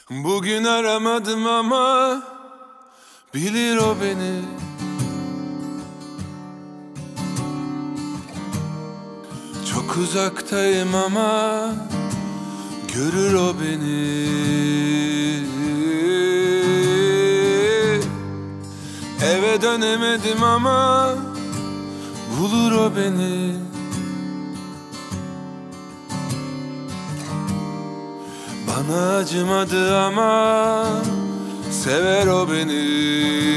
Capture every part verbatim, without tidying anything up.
Bugün aramadım ama bilir o beni. Çok uzaktayım ama görür o beni. Eve dönemedim ama bulur o beni. Bana acımadı ama sever o beni.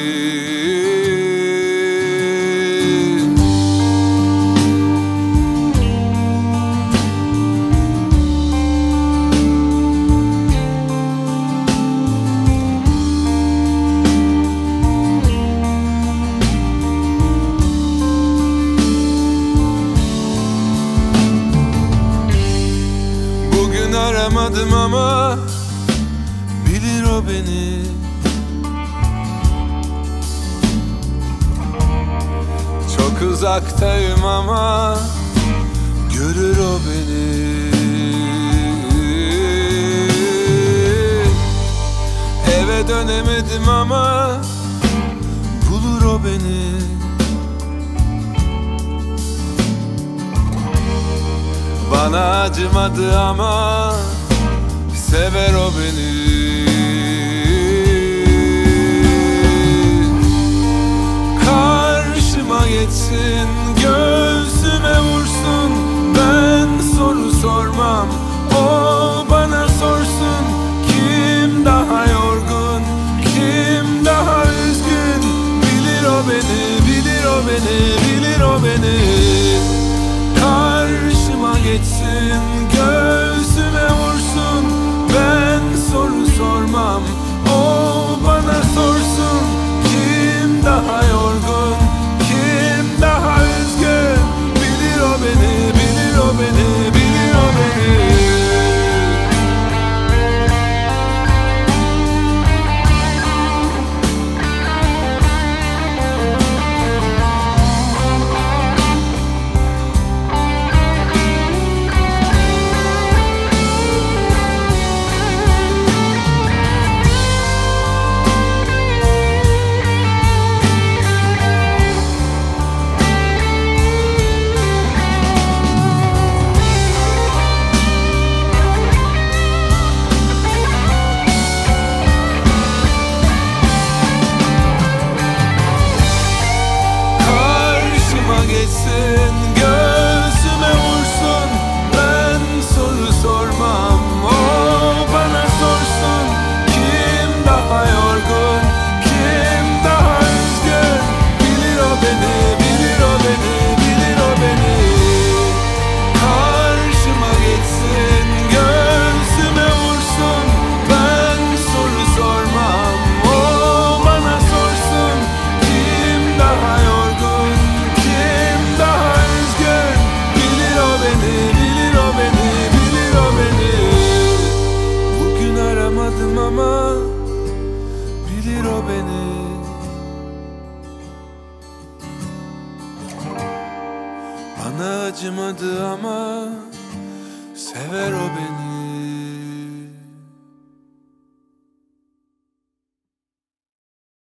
Bugün aramadım ama bilir o beni. Çok uzaktayım ama görür o beni. Eve dönemedim ama bulur o beni. Bana acımadı ama sever o beni. Karşıma geçsin, göğsüme vursun, ben soru sormam, o bana sorsun. Kim daha yorgun, kim daha üzgün, bilir o beni, bilir o beni, bilir o beni. Karşıma geçsin, göğsüme vursun, ben soru sormam, o bana sorsun. Kim daha yorgun, kim daha üzgün, bilir o beni, bilir o beni, bilir o beni. Geçsin, göğsüme vursun, ben soru sormam, o bana sorsun. Kim daha yorgun, kim daha üzgün, bilir o beni, bilir o beni, bilir o beni. Karşıma geçsin, göğsüme vursun, ben soru sormam, o bana sorsun. Kim daha yorgun, daha üzgün, bilir o beni, bilir o beni, bilir o beni. Bugün aramadım ama bilir o beni. Bana acımadı ama sever o beni.